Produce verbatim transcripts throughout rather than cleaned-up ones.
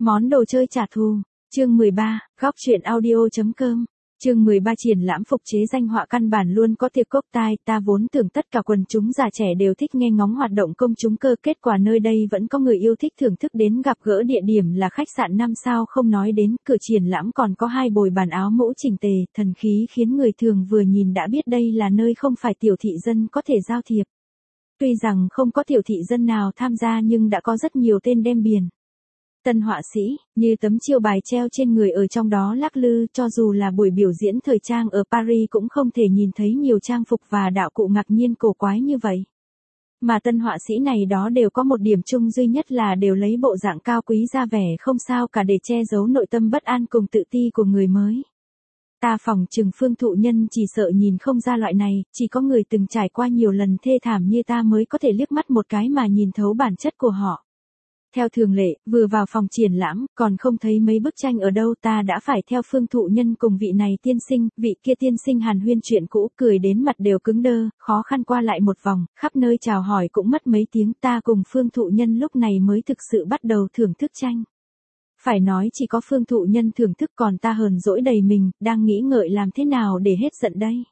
Món đồ chơi trả thù. Chương mười ba, góc truyện audio.com. Chương mười ba triển lãm phục chế danh họa căn bản luôn có tiệc cốc tai, ta vốn tưởng tất cả quần chúng già trẻ đều thích nghe ngóng hoạt động công chúng cơ, kết quả nơi đây vẫn có người yêu thích thưởng thức đến gặp gỡ, địa điểm là khách sạn năm sao không nói đến, cửa triển lãm còn có hai bồi bàn áo mũ chỉnh tề, thần khí khiến người thường vừa nhìn đã biết đây là nơi không phải tiểu thị dân có thể giao thiệp. Tuy rằng không có tiểu thị dân nào tham gia nhưng đã có rất nhiều tên đem biển tân họa sĩ, như tấm chiêu bài treo trên người ở trong đó lắc lư, cho dù là buổi biểu diễn thời trang ở Paris cũng không thể nhìn thấy nhiều trang phục và đạo cụ ngạc nhiên cổ quái như vậy. Mà tân họa sĩ này đó đều có một điểm chung duy nhất là đều lấy bộ dạng cao quý ra vẻ không sao cả để che giấu nội tâm bất an cùng tự ti của người mới. Ta phỏng chừng Phương Thụ Nhân chỉ sợ nhìn không ra loại này, chỉ có người từng trải qua nhiều lần thê thảm như ta mới có thể liếc mắt một cái mà nhìn thấu bản chất của họ. Theo thường lệ, vừa vào phòng triển lãm, còn không thấy mấy bức tranh ở đâu, ta đã phải theo Phương Thụ Nhân cùng vị này tiên sinh, vị kia tiên sinh hàn huyên chuyện cũ, cười đến mặt đều cứng đơ, khó khăn qua lại một vòng, khắp nơi chào hỏi cũng mất mấy tiếng, ta cùng Phương Thụ Nhân lúc này mới thực sự bắt đầu thưởng thức tranh. Phải nói chỉ có Phương Thụ Nhân thưởng thức, còn ta hờn dỗi đầy mình, đang nghĩ ngợi làm thế nào để hết giận đây.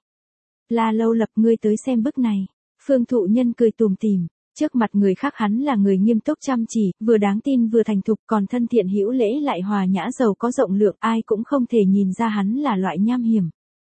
La Lâu Lập, ngươi tới xem bức này. Phương Thụ Nhân cười tủm tỉm. Trước mặt người khác hắn là người nghiêm túc chăm chỉ, vừa đáng tin vừa thành thục, còn thân thiện hữu lễ lại hòa nhã giàu có rộng lượng, ai cũng không thể nhìn ra hắn là loại nham hiểm.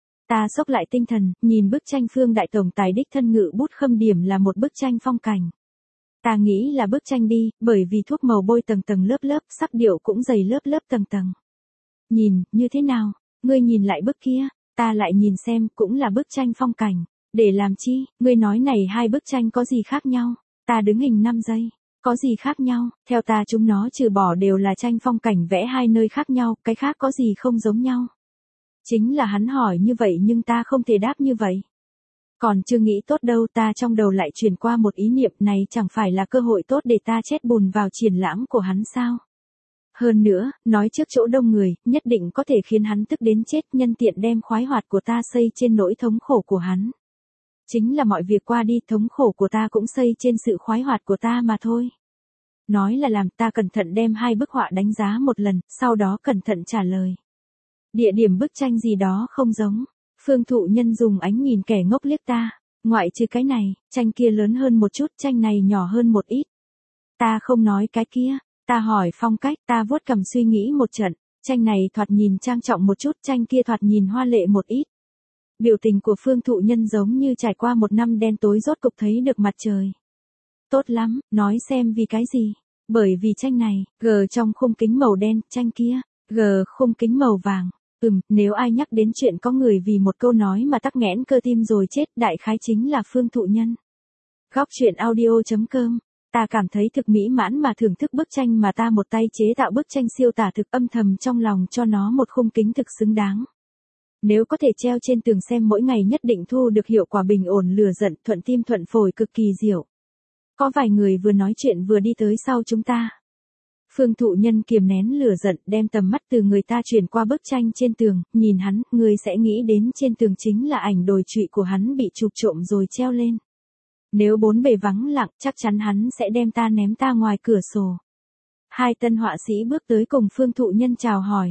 Ta xốc lại tinh thần, nhìn bức tranh Phương đại tổng tài đích thân ngự bút khâm điểm là một bức tranh phong cảnh. Ta nghĩ là bức tranh đi, bởi vì thuốc màu bôi tầng tầng lớp lớp, sắc điệu cũng dày lớp lớp tầng tầng. Nhìn, như thế nào? Ngươi nhìn lại bức kia, ta lại nhìn xem, cũng là bức tranh phong cảnh. Để làm chi? Ngươi nói này hai bức tranh có gì khác nhau? Ta đứng hình năm giây. Có gì khác nhau? Theo ta chúng nó trừ bỏ đều là tranh phong cảnh vẽ hai nơi khác nhau, cái khác có gì không giống nhau? Chính là hắn hỏi như vậy nhưng ta không thể đáp như vậy. Còn chưa nghĩ tốt đâu, ta trong đầu lại truyền qua một ý niệm, này chẳng phải là cơ hội tốt để ta chết bùn vào triển lãm của hắn sao? Hơn nữa, nói trước chỗ đông người, nhất định có thể khiến hắn tức đến chết, nhân tiện đem khoái hoạt của ta xây trên nỗi thống khổ của hắn. Chính là mọi việc qua đi, thống khổ của ta cũng xây trên sự khoái hoạt của ta mà thôi. Nói là làm, ta cẩn thận đem hai bức họa đánh giá một lần, sau đó cẩn thận trả lời. Địa điểm bức tranh gì đó không giống. Phương Thụ Nhân dùng ánh nhìn kẻ ngốc liếc ta. Ngoại trừ cái này, tranh kia lớn hơn một chút, tranh này nhỏ hơn một ít. Ta không nói cái kia, ta hỏi phong cách, ta vuốt cằm suy nghĩ một trận. Tranh này thoạt nhìn trang trọng một chút, tranh kia thoạt nhìn hoa lệ một ít. Biểu tình của Phương Thụ Nhân giống như trải qua một năm đen tối rốt cục thấy được mặt trời. Tốt lắm, nói xem vì cái gì. Bởi vì tranh này, gờ trong khung kính màu đen, tranh kia, gờ khung kính màu vàng. Ừm, nếu ai nhắc đến chuyện có người vì một câu nói mà tắc nghẽn cơ tim rồi chết, đại khái chính là Phương Thụ Nhân. Góc truyện audio.com. Ta cảm thấy thực mỹ mãn mà thưởng thức bức tranh mà ta một tay chế tạo, bức tranh siêu tả thực, âm thầm trong lòng cho nó một khung kính thực xứng đáng. Nếu có thể treo trên tường xem mỗi ngày nhất định thu được hiệu quả bình ổn lừa giận, thuận tim thuận phổi, cực kỳ diệu. Có vài người vừa nói chuyện vừa đi tới sau chúng ta. Phương Thụ Nhân kiềm nén lửa giận, đem tầm mắt từ người ta chuyển qua bức tranh trên tường, nhìn hắn, người sẽ nghĩ đến trên tường chính là ảnh đồi trụy của hắn bị chụp trộm rồi treo lên. Nếu bốn bề vắng lặng, chắc chắn hắn sẽ đem ta ném ta ngoài cửa sổ. Hai tân họa sĩ bước tới cùng Phương Thụ Nhân chào hỏi.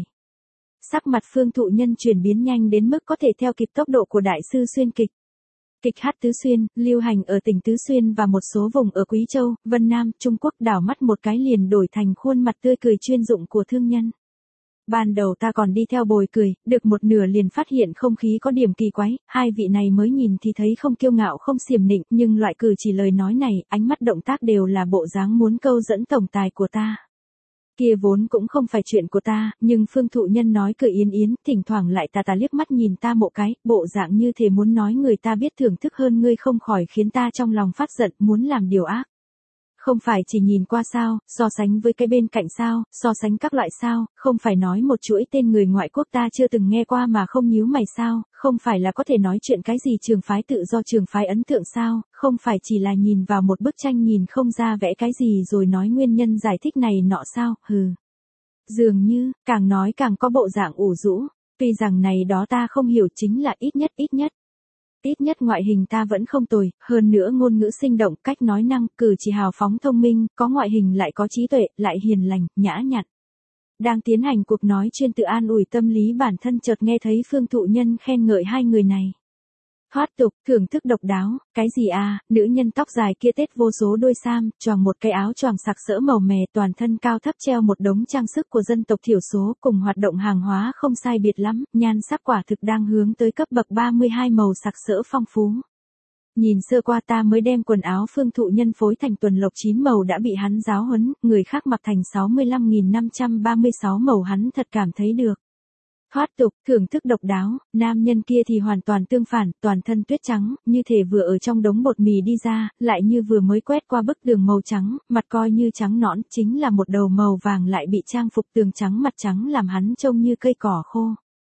Sắc mặt Phương Thụ Nhân chuyển biến nhanh đến mức có thể theo kịp tốc độ của đại sư xuyên kịch. Kịch hát Tứ Xuyên, lưu hành ở tỉnh Tứ Xuyên và một số vùng ở Quý Châu, Vân Nam, Trung Quốc, đảo mắt một cái liền đổi thành khuôn mặt tươi cười chuyên dụng của thương nhân. Ban đầu ta còn đi theo bồi cười, được một nửa liền phát hiện không khí có điểm kỳ quái, hai vị này mới nhìn thì thấy không kiêu ngạo không xiểm nịnh, nhưng loại cử chỉ lời nói này, ánh mắt động tác đều là bộ dáng muốn câu dẫn tổng tài của ta. Kia vốn cũng không phải chuyện của ta, nhưng Phương Thụ Nhân nói cười yến yến, thỉnh thoảng lại tà tà liếc mắt nhìn ta một cái, bộ dạng như thể muốn nói người ta biết thưởng thức hơn ngươi, không khỏi khiến ta trong lòng phát giận, muốn làm điều ác. Không phải chỉ nhìn qua sao, so sánh với cái bên cạnh sao, so sánh các loại sao, không phải nói một chuỗi tên người ngoại quốc ta chưa từng nghe qua mà không nhíu mày sao, không phải là có thể nói chuyện cái gì trường phái tự do trường phái ấn tượng sao, không phải chỉ là nhìn vào một bức tranh nhìn không ra vẽ cái gì rồi nói nguyên nhân giải thích này nọ sao, hừ. Dường như, càng nói càng có bộ dạng ủ rũ, tuy rằng này đó ta không hiểu, chính là ít nhất ít nhất. Ít nhất ngoại hình ta vẫn không tồi, hơn nữa ngôn ngữ sinh động, cách nói năng, cử chỉ hào phóng thông minh, có ngoại hình lại có trí tuệ, lại hiền lành, nhã nhặn. Đang tiến hành cuộc nói chuyên tự an ủi tâm lý bản thân chợt nghe thấy Phương Thụ Nhân khen ngợi hai người này. Thoát tục, thưởng thức độc đáo, cái gì à, nữ nhân tóc dài kia tết vô số đôi sam, choàng một cái áo choàng sặc sỡ màu mè, toàn thân cao thấp treo một đống trang sức của dân tộc thiểu số, cùng hoạt động hàng hóa không sai biệt lắm, nhan sắc quả thực đang hướng tới cấp bậc ba mươi hai màu sặc sỡ phong phú. Nhìn sơ qua ta mới đem quần áo Phương Thụ Nhân phối thành tuần lộc chín màu đã bị hắn giáo huấn, người khác mặc thành sáu mươi lăm nghìn năm trăm ba mươi sáu màu hắn thật cảm thấy được. Thoát tục, thưởng thức độc đáo, nam nhân kia thì hoàn toàn tương phản, toàn thân tuyết trắng, như thể vừa ở trong đống bột mì đi ra, lại như vừa mới quét qua bức tường màu trắng, mặt coi như trắng nõn, chính là một đầu màu vàng lại bị trang phục tường trắng mặt trắng làm hắn trông như cây cỏ khô.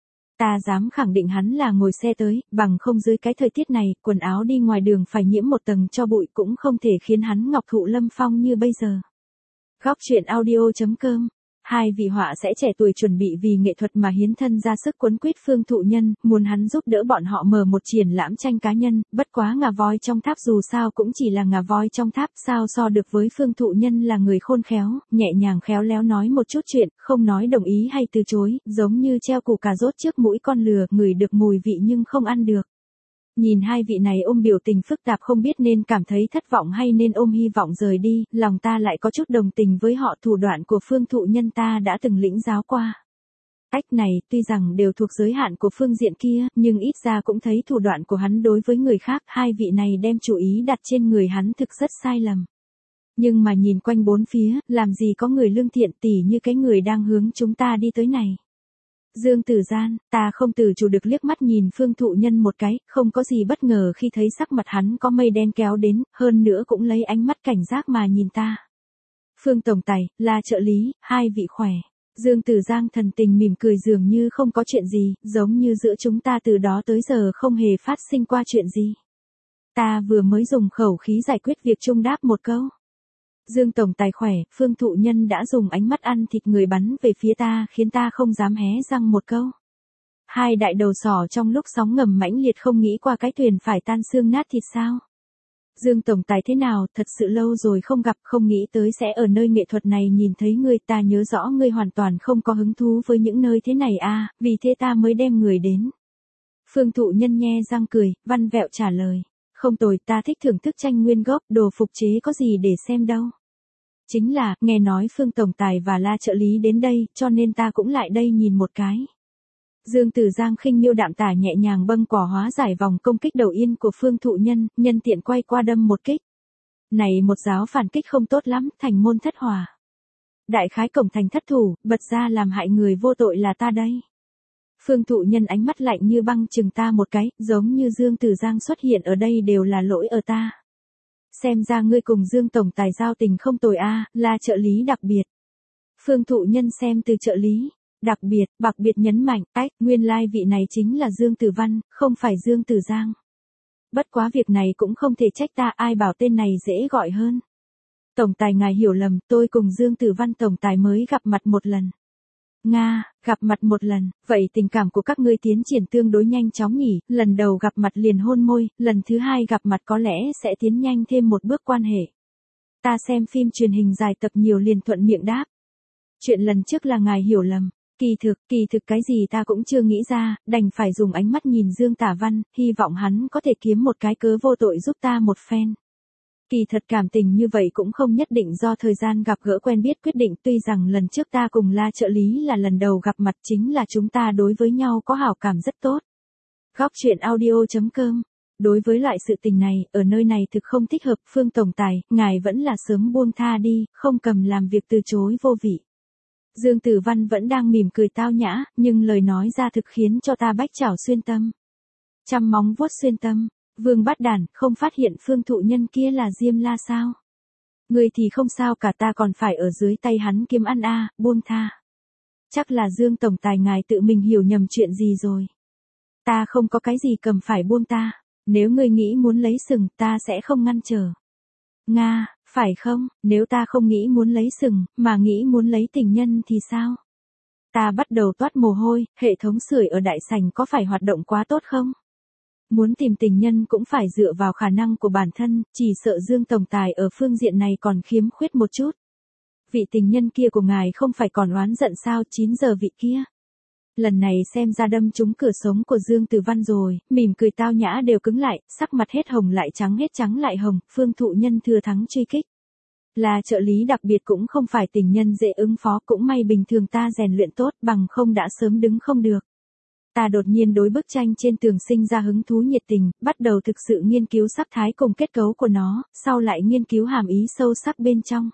Ta dám khẳng định hắn là ngồi xe tới, bằng không dưới cái thời tiết này, quần áo đi ngoài đường phải nhiễm một tầng cho bụi cũng không thể khiến hắn ngọc thụ lâm phong như bây giờ. Góc truyện audio chấm com. Hai vị họa sẽ trẻ tuổi chuẩn bị vì nghệ thuật mà hiến thân ra sức quấn quýt Phương Thụ Nhân, muốn hắn giúp đỡ bọn họ mở một triển lãm tranh cá nhân, bất quá ngà voi trong tháp dù sao cũng chỉ là ngà voi trong tháp, sao so được với Phương Thụ Nhân là người khôn khéo, nhẹ nhàng khéo léo nói một chút chuyện, không nói đồng ý hay từ chối, giống như treo củ cà rốt trước mũi con lừa, ngửi được mùi vị nhưng không ăn được. Nhìn hai vị này ôm biểu tình phức tạp không biết nên cảm thấy thất vọng hay nên ôm hy vọng rời đi, lòng ta lại có chút đồng tình với họ, thủ đoạn của Phương Thụ Nhân ta đã từng lĩnh giáo qua. Cách này tuy rằng đều thuộc giới hạn của phương diện kia, nhưng ít ra cũng thấy thủ đoạn của hắn đối với người khác, hai vị này đem chủ ý đặt trên người hắn thực rất sai lầm. Nhưng mà nhìn quanh bốn phía, làm gì có người lương thiện tỉ như cái người đang hướng chúng ta đi tới này. Dương Tử Gian, ta không tự chủ được liếc mắt nhìn Phương Thụ Nhân một cái, không có gì bất ngờ khi thấy sắc mặt hắn có mây đen kéo đến, hơn nữa cũng lấy ánh mắt cảnh giác mà nhìn ta. Phương Tổng Tài, là trợ lý, hai vị khỏe. Dương Tử Giang thần tình mỉm cười dường như không có chuyện gì, giống như giữa chúng ta từ đó tới giờ không hề phát sinh qua chuyện gì. Ta vừa mới dùng khẩu khí giải quyết việc chung đáp một câu. Dương Tổng Tài khỏe, Phương Thụ Nhân đã dùng ánh mắt ăn thịt người bắn về phía ta khiến ta không dám hé răng một câu. Hai đại đầu sỏ trong lúc sóng ngầm mãnh liệt không nghĩ qua cái thuyền phải tan xương nát thịt sao. Dương Tổng Tài thế nào, thật sự lâu rồi không gặp, không nghĩ tới sẽ ở nơi nghệ thuật này nhìn thấy ngươi, ta nhớ rõ ngươi hoàn toàn không có hứng thú với những nơi thế này à, vì thế ta mới đem người đến. Phương Thụ Nhân nhe răng cười, văn vẹo trả lời. Không tồi, ta thích thưởng thức tranh nguyên gốc, đồ phục chế có gì để xem đâu. Chính là, nghe nói Phương Tổng Tài và La trợ lý đến đây, cho nên ta cũng lại đây nhìn một cái. Dương Tử Giang khinh miêu đạm tả nhẹ nhàng bâng quả hóa giải vòng công kích đầu yên của Phương Thụ Nhân, nhân tiện quay qua đâm một kích. Này một giáo phản kích không tốt lắm, thành môn thất hòa. Đại khái cổng thành thất thủ, bật ra làm hại người vô tội là ta đây. Phương Thụ Nhân ánh mắt lạnh như băng chừng ta một cái, giống như Dương Tử Giang xuất hiện ở đây đều là lỗi ở ta. Xem ra ngươi cùng Dương Tổng Tài giao tình không tồi a, là trợ lý đặc biệt. Phương Thụ Nhân xem từ trợ lý, đặc biệt, đặc biệt nhấn mạnh, ách, nguyên lai vị này chính là Dương Tử Văn, không phải Dương Tử Giang. Bất quá việc này cũng không thể trách ta, ai bảo tên này dễ gọi hơn. Tổng Tài ngài hiểu lầm, tôi cùng Dương Tử Văn Tổng Tài mới gặp mặt một lần. Nga, gặp mặt một lần, vậy tình cảm của các ngươi tiến triển tương đối nhanh chóng nhỉ, lần đầu gặp mặt liền hôn môi, lần thứ hai gặp mặt có lẽ sẽ tiến nhanh thêm một bước quan hệ. Ta xem phim truyền hình dài tập nhiều liền thuận miệng đáp. Chuyện lần trước là ngài hiểu lầm, kỳ thực, kỳ thực cái gì ta cũng chưa nghĩ ra, đành phải dùng ánh mắt nhìn Dương Tả Văn, hy vọng hắn có thể kiếm một cái cớ vô tội giúp ta một phen. Kỳ thật cảm tình như vậy cũng không nhất định do thời gian gặp gỡ quen biết quyết định, tuy rằng lần trước ta cùng La trợ lý là lần đầu gặp mặt, chính là chúng ta đối với nhau có hảo cảm rất tốt. Góc truyện audio chấm com. Đối với loại sự tình này, ở nơi này thực không thích hợp, Phương Tổng Tài, ngài vẫn là sớm buông tha đi, không cầm làm việc từ chối vô vị. Dương Tử Văn vẫn đang mỉm cười tao nhã, nhưng lời nói ra thực khiến cho ta bách chảo xuyên tâm. Trăm móng vuốt xuyên tâm. Vương Bát Đản, không phát hiện Phương Thụ Nhân kia là Diêm La sao? Người thì không sao cả, ta còn phải ở dưới tay hắn kiếm ăn a, à, buông tha. Chắc là Dương Tổng Tài ngài tự mình hiểu nhầm chuyện gì rồi. Ta không có cái gì cầm phải buông ta, nếu ngươi nghĩ muốn lấy sừng, ta sẽ không ngăn trở. Nga, phải không, nếu ta không nghĩ muốn lấy sừng, mà nghĩ muốn lấy tình nhân thì sao? Ta bắt đầu toát mồ hôi, hệ thống sưởi ở đại sảnh có phải hoạt động quá tốt không? Muốn tìm tình nhân cũng phải dựa vào khả năng của bản thân, chỉ sợ Dương Tổng Tài ở phương diện này còn khiếm khuyết một chút. Vị tình nhân kia của ngài không phải còn oán giận sao, chín giờ vị kia. Lần này xem ra đâm trúng cửa sống của Dương Tử Văn rồi, mỉm cười tao nhã đều cứng lại, sắc mặt hết hồng lại trắng hết trắng lại hồng, Phương Thụ Nhân thừa thắng truy kích. Là trợ lý đặc biệt cũng không phải tình nhân dễ ứng phó, cũng may bình thường ta rèn luyện tốt, bằng không đã sớm đứng không được. Ta đột nhiên đối bức tranh trên tường sinh ra hứng thú nhiệt tình, bắt đầu thực sự nghiên cứu sắc thái cùng kết cấu của nó, sau lại nghiên cứu hàm ý sâu sắc bên trong.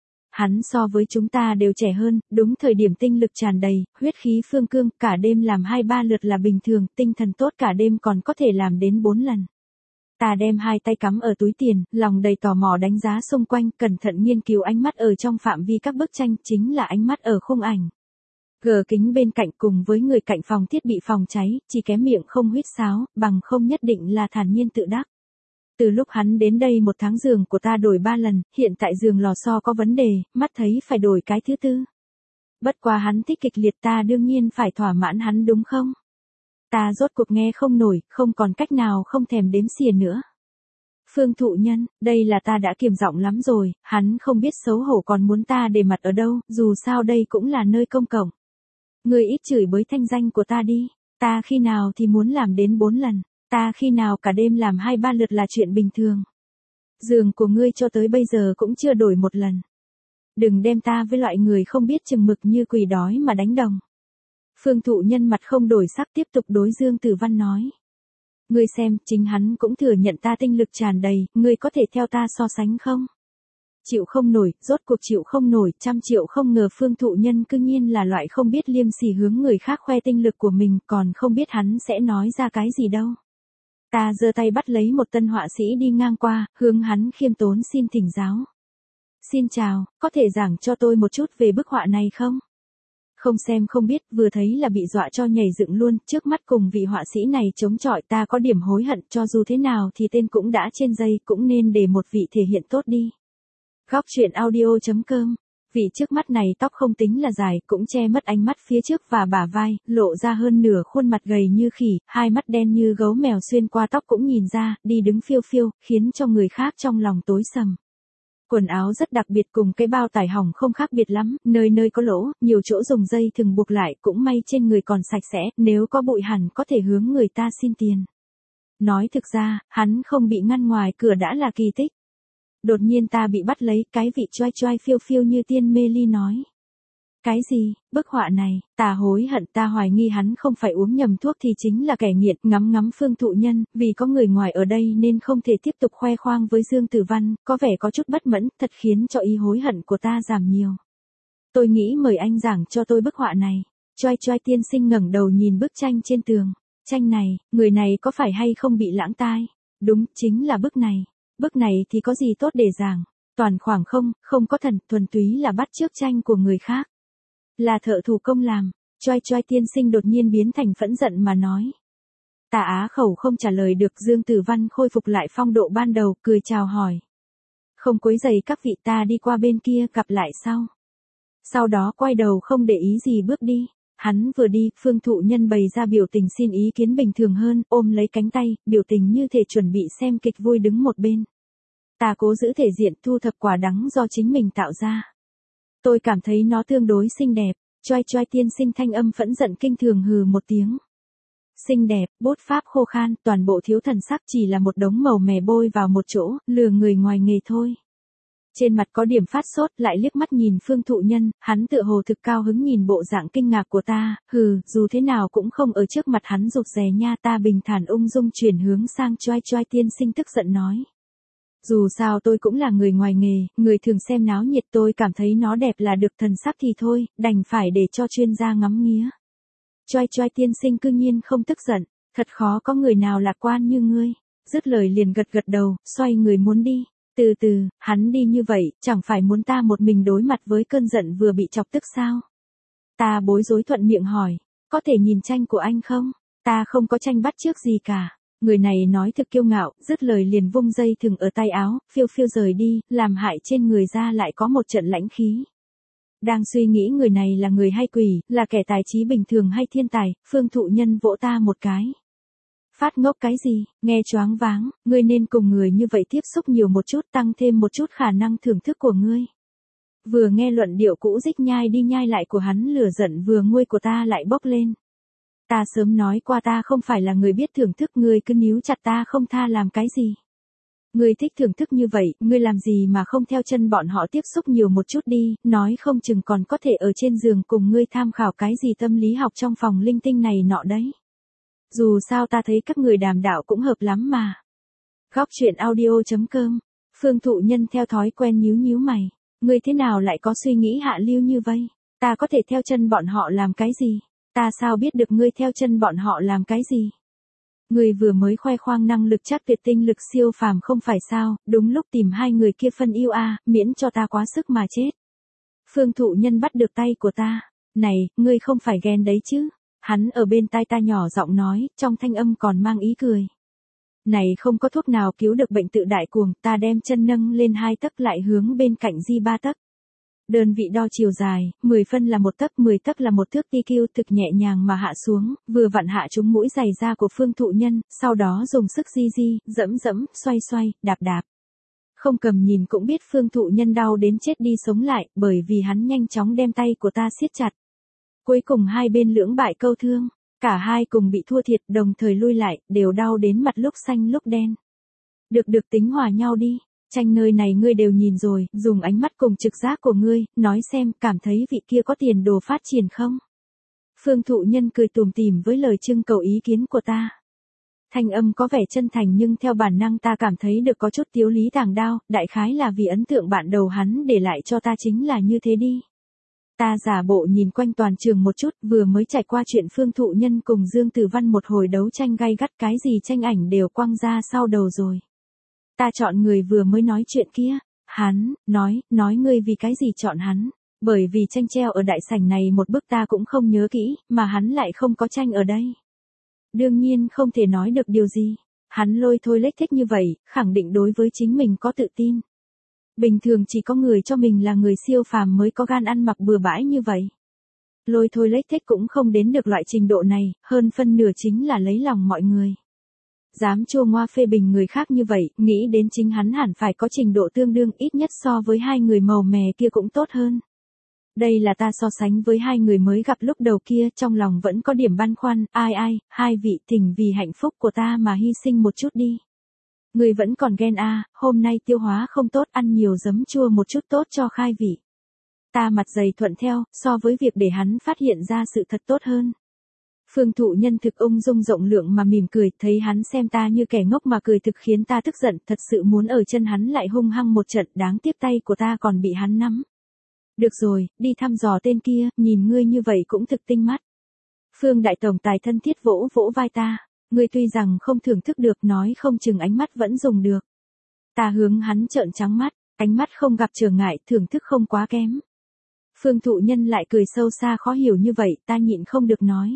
Hắn so với chúng ta đều trẻ hơn, đúng thời điểm tinh lực tràn đầy, huyết khí phương cương, cả đêm làm hai ba lượt là bình thường, tinh thần tốt cả đêm còn có thể làm đến bốn lần. Ta đem hai tay cắm ở túi tiền, lòng đầy tò mò đánh giá xung quanh, cẩn thận nghiên cứu ánh mắt ở trong phạm vi các bức tranh, chính là ánh mắt ở khung ảnh. Gờ kính bên cạnh cùng với người cạnh phòng thiết bị phòng cháy, chỉ kém miệng không huýt sáo, bằng không nhất định là thản nhiên tự đắc. Từ lúc hắn đến đây một tháng giường của ta đổi ba lần, hiện tại giường lò xo có vấn đề, mắt thấy phải đổi cái thứ tư. Bất quá hắn thích kịch liệt, ta đương nhiên phải thỏa mãn hắn đúng không? Ta rốt cuộc nghe không nổi, không còn cách nào không thèm đếm xỉa nữa. Phương Thụ Nhân, đây là ta đã kiềm giọng lắm rồi, hắn không biết xấu hổ còn muốn ta để mặt ở đâu, dù sao đây cũng là nơi công cộng. Ngươi ít chửi bới thanh danh của ta đi, ta khi nào thì muốn làm đến bốn lần, ta khi nào cả đêm làm hai ba lượt là chuyện bình thường. Giường của ngươi cho tới bây giờ cũng chưa đổi một lần. Đừng đem ta với loại người không biết chừng mực như quỷ đói mà đánh đồng. Phương Thụ Nhân mặt không đổi sắc tiếp tục đối Dương Tử Văn nói. Ngươi xem, chính hắn cũng thừa nhận ta tinh lực tràn đầy, ngươi có thể theo ta so sánh không? Chịu không nổi, rốt cuộc chịu không nổi, trăm triệu không ngờ Phương Thụ Nhân cư nhiên là loại không biết liêm sỉ hướng người khác khoe tinh lực của mình, còn không biết hắn sẽ nói ra cái gì đâu. Ta giơ tay bắt lấy một tân họa sĩ đi ngang qua, hướng hắn khiêm tốn xin thỉnh giáo. Xin chào, có thể giảng cho tôi một chút về bức họa này không? Không xem không biết, vừa thấy là bị dọa cho nhảy dựng luôn, trước mắt cùng vị họa sĩ này chống chọi, ta có điểm hối hận, cho dù thế nào thì tên cũng đã trên dây, cũng nên để một vị thể hiện tốt đi. Góc truyện audio chấm com. Vị trước mắt này tóc không tính là dài, cũng che mất ánh mắt phía trước và bả vai, lộ ra hơn nửa khuôn mặt gầy như khỉ, hai mắt đen như gấu mèo xuyên qua tóc cũng nhìn ra, đi đứng phiêu phiêu, khiến cho người khác trong lòng tối sầm. Quần áo rất đặc biệt cùng cái bao tải hỏng không khác biệt lắm, nơi nơi có lỗ, nhiều chỗ dùng dây thừng buộc lại, cũng may trên người còn sạch sẽ, nếu có bụi hẳn có thể hướng người ta xin tiền. Nói thực ra, hắn không bị ngăn ngoài cửa đã là kỳ tích. Đột nhiên ta bị bắt lấy, cái vị choai choai phiêu phiêu như tiên mê ly nói. Cái gì, bức họa này, ta hối hận, ta hoài nghi hắn không phải uống nhầm thuốc thì chính là kẻ nghiện, ngắm ngắm Phương Thụ Nhân, vì có người ngoài ở đây nên không thể tiếp tục khoe khoang với Dương Tử Văn, có vẻ có chút bất mẫn, thật khiến cho ý hối hận của ta giảm nhiều. Tôi nghĩ mời anh giảng cho tôi bức họa này. Choai choai tiên sinh ngẩng đầu nhìn bức tranh trên tường. Tranh này, người này có phải hay không bị lãng tai? Đúng, chính là bức này. Bức này thì có gì tốt để giảng? Toàn khoảng không, không có thần, thuần túy là bắt chước tranh của người khác. Là thợ thủ công làm. Choai choai tiên sinh đột nhiên biến thành phẫn giận mà nói. Ta á khẩu không trả lời được, Dương Tử Văn khôi phục lại phong độ ban đầu, cười chào hỏi. Không quấy rầy các vị, ta đi qua bên kia, gặp lại sau. Sau đó quay đầu không để ý gì bước đi. Hắn vừa đi, Phương Thụ Nhân bày ra biểu tình xin ý kiến bình thường hơn, ôm lấy cánh tay, biểu tình như thể chuẩn bị xem kịch vui đứng một bên. Ta cố giữ thể diện, thu thập quả đắng do chính mình tạo ra. Tôi cảm thấy nó tương đối xinh đẹp. Choai choai tiên sinh thanh âm phẫn giận kinh thường hừ một tiếng. Xinh đẹp, bút pháp khô khan, toàn bộ thiếu thần sắc, chỉ là một đống màu mè bôi vào một chỗ, lừa người ngoài nghề thôi. Trên mặt có điểm phát sốt, lại liếc mắt nhìn Phương Thụ Nhân, hắn tựa hồ thực cao hứng nhìn bộ dạng kinh ngạc của ta, hừ, dù thế nào cũng không ở trước mặt hắn rụt rè nha. Ta bình thản ung dung chuyển hướng sang choai choai tiên sinh tức giận nói. Dù sao tôi cũng là người ngoài nghề, người thường xem náo nhiệt, tôi cảm thấy nó đẹp là được, thần sắc thì thôi, đành phải để cho chuyên gia ngắm nghía. Choai choai tiên sinh cư nhiên không tức giận, thật khó có người nào lạc quan như ngươi. Dứt lời liền gật gật đầu, xoay người muốn đi. Từ từ, hắn đi như vậy, chẳng phải muốn ta một mình đối mặt với cơn giận vừa bị chọc tức sao? Ta bối rối thuận miệng hỏi, có thể nhìn tranh của anh không? Ta không có tranh bắt chước gì cả. Người này nói thực kiêu ngạo, dứt lời liền vung dây thừng ở tay áo, phiêu phiêu rời đi, làm hại trên người ra lại có một trận lãnh khí. Đang suy nghĩ người này là người hay quỷ, là kẻ tài trí bình thường hay thiên tài, Phương Thụ Nhân vỗ ta một cái. Phát ngốc cái gì, nghe choáng váng, ngươi nên cùng người như vậy tiếp xúc nhiều một chút, tăng thêm một chút khả năng thưởng thức của ngươi. Vừa nghe luận điệu cũ dích nhai đi nhai lại của hắn, lửa giận vừa nguôi của ta lại bốc lên. Ta sớm nói qua ta không phải là người biết thưởng thức, ngươi cứ níu chặt ta không tha làm cái gì. Ngươi thích thưởng thức như vậy, ngươi làm gì mà không theo chân bọn họ tiếp xúc nhiều một chút đi, nói không chừng còn có thể ở trên giường cùng ngươi tham khảo cái gì tâm lý học trong phòng linh tinh này nọ đấy. Dù sao ta thấy các người đàm đạo cũng hợp lắm mà. Góc truyện audio chấm com. Phương Thụ Nhân theo thói quen nhíu nhíu mày. Ngươi thế nào lại có suy nghĩ hạ lưu như vậy? Ta có thể theo chân bọn họ làm cái gì? Ta sao biết được ngươi theo chân bọn họ làm cái gì? Ngươi vừa mới khoe khoang năng lực chắc tuyệt, tinh lực siêu phàm không phải sao, đúng lúc tìm hai người kia phân yêu a, à, miễn cho ta quá sức mà chết. Phương Thụ Nhân bắt được tay của ta. Này, ngươi không phải ghen đấy chứ? Hắn ở bên tai ta nhỏ giọng nói, trong thanh âm còn mang ý cười. Này, không có thuốc nào cứu được bệnh tự đại cuồng, ta đem chân nâng lên hai tấc lại hướng bên cạnh di ba tấc. Đơn vị đo chiều dài, mười phân là một tấc, mười tấc là một thước, tê quy thực nhẹ nhàng mà hạ xuống, vừa vặn hạ trúng mũi giày da của Phương Thụ Nhân, sau đó dùng sức di di, dẫm dẫm, xoay xoay, đạp đạp. Không cầm nhìn cũng biết Phương Thụ Nhân đau đến chết đi sống lại, bởi vì hắn nhanh chóng đem tay của ta siết chặt. Cuối cùng hai bên lưỡng bại câu thương, cả hai cùng bị thua thiệt, đồng thời lui lại, đều đau đến mặt lúc xanh lúc đen. Được được tính hòa nhau đi. Tranh nơi này ngươi đều nhìn rồi, dùng ánh mắt cùng trực giác của ngươi, nói xem, cảm thấy vị kia có tiền đồ phát triển không? Phương Thụ Nhân cười tủm tỉm với lời trưng cầu ý kiến của ta. Thanh âm có vẻ chân thành nhưng theo bản năng ta cảm thấy được có chút tiếu lý tàng đao, đại khái là vì ấn tượng bạn đầu hắn để lại cho ta chính là như thế đi. Ta giả bộ nhìn quanh toàn trường một chút, vừa mới trải qua chuyện Phương Thụ Nhân cùng Dương Tử Văn một hồi đấu tranh gay gắt, cái gì tranh ảnh đều quăng ra sau đầu rồi. Ta chọn người vừa mới nói chuyện kia. Hắn, nói, nói ngươi vì cái gì chọn hắn? Bởi vì tranh treo ở đại sảnh này một bức ta cũng không nhớ kỹ, mà hắn lại không có tranh ở đây. Đương nhiên không thể nói được điều gì. Hắn lôi thôi lếch thếch như vậy, khẳng định đối với chính mình có tự tin. Bình thường chỉ có người cho mình là người siêu phàm mới có gan ăn mặc bừa bãi như vậy. Lôi thôi lếch thếch cũng không đến được loại trình độ này, hơn phân nửa chính là lấy lòng mọi người. Dám chua ngoa phê bình người khác như vậy, nghĩ đến chính hắn hẳn phải có trình độ tương đương, ít nhất so với hai người màu mè kia cũng tốt hơn. Đây là ta so sánh với hai người mới gặp lúc đầu kia, trong lòng vẫn có điểm băn khoăn, ai ai, hai vị thỉnh vì hạnh phúc của ta mà hy sinh một chút đi. Người vẫn còn ghen a, à, hôm nay tiêu hóa không tốt, ăn nhiều giấm chua một chút tốt cho khai vị. Ta mặt dày thuận theo, so với việc để hắn phát hiện ra sự thật tốt hơn. Phương Thụ Nhân thực ung dung rộng lượng mà mỉm cười, thấy hắn xem ta như kẻ ngốc mà cười thực khiến ta tức giận, thật sự muốn ở chân hắn lại hung hăng một trận, đáng tiếc tay của ta còn bị hắn nắm. Được rồi, đi thăm dò tên kia, nhìn ngươi như vậy cũng thực tinh mắt. Phương Đại Tổng Tài thân thiết vỗ vỗ vai ta, ngươi tuy rằng không thưởng thức được, nói không chừng ánh mắt vẫn dùng được. Ta hướng hắn trợn trắng mắt, ánh mắt không gặp trở ngại, thưởng thức không quá kém. Phương Thụ Nhân lại cười sâu xa khó hiểu như vậy, ta nhịn không được nói.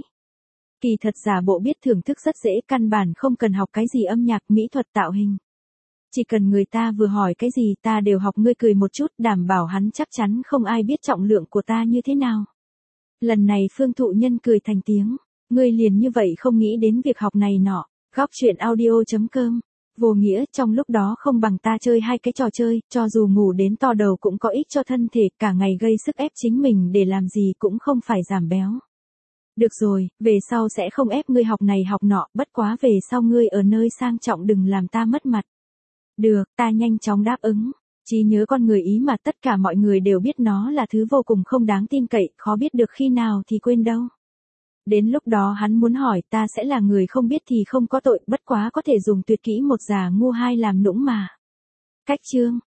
Kỳ thật giả bộ biết thưởng thức rất dễ, căn bản không cần học cái gì âm nhạc, mỹ thuật, tạo hình. Chỉ cần người ta vừa hỏi cái gì ta đều học. Ngươi cười một chút, đảm bảo hắn chắc chắn không ai biết trọng lượng của ta như thế nào. Lần này Phương Thụ Nhân cười thành tiếng, ngươi liền như vậy không nghĩ đến việc học này nọ. Góc truyện audio chấm com. Vô nghĩa, trong lúc đó không bằng ta chơi hai cái trò chơi, cho dù ngủ đến to đầu cũng có ích cho thân thể, cả ngày gây sức ép chính mình để làm gì cũng không phải giảm béo. Được rồi, về sau sẽ không ép ngươi học này học nọ, bất quá về sau ngươi ở nơi sang trọng đừng làm ta mất mặt. Được, ta nhanh chóng đáp ứng. Trí nhớ con người ý mà tất cả mọi người đều biết nó là thứ vô cùng không đáng tin cậy, khó biết được khi nào thì quên đâu. Đến lúc đó hắn muốn hỏi ta sẽ là người không biết thì không có tội, bất quá có thể dùng tuyệt kỹ một giả ngu hai làm nũng mà. Cách chương.